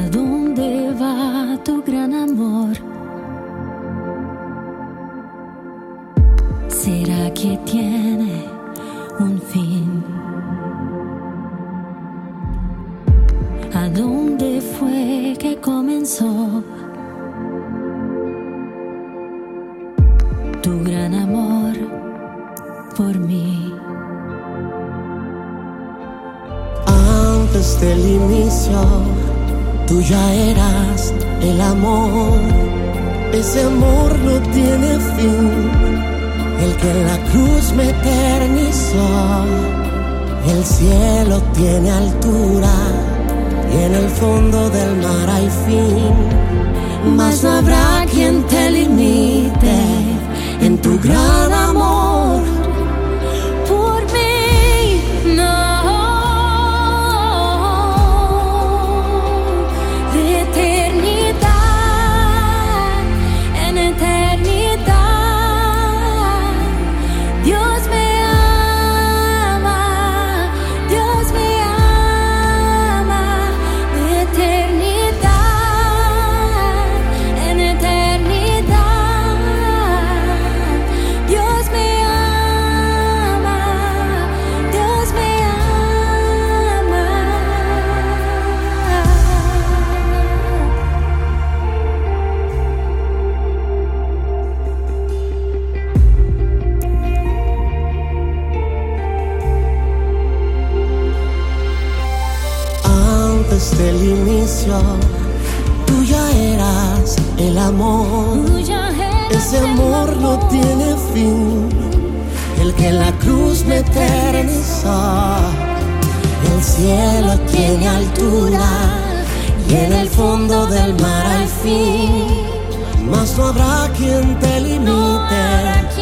dónde va tu gran amor? ¿Será que tiene un fin? ¿A dónde fue que comenzó tu gran amor por mí? Antes del inicio, tú ya eras el amor. Ese amor no tiene fin, el que en la cruz me eternizó. El cielo tiene altura y en el fondo del mar hay fin. Mas no habrá quien te limite en tu gran amor Por mí, no. De eternidad en eternidad, Dios me ama, Dios me ama. De eternidad en eternidad, Dios me ama, Dios me ama. Antes del inicio, tú ya eras el amor. Tuya eres Ese el amor no tiene fin, el que en la cruz me eternizó. El cielo tiene altura y en el fondo del mar hay fin. Mas no habrá quien te No habrá limite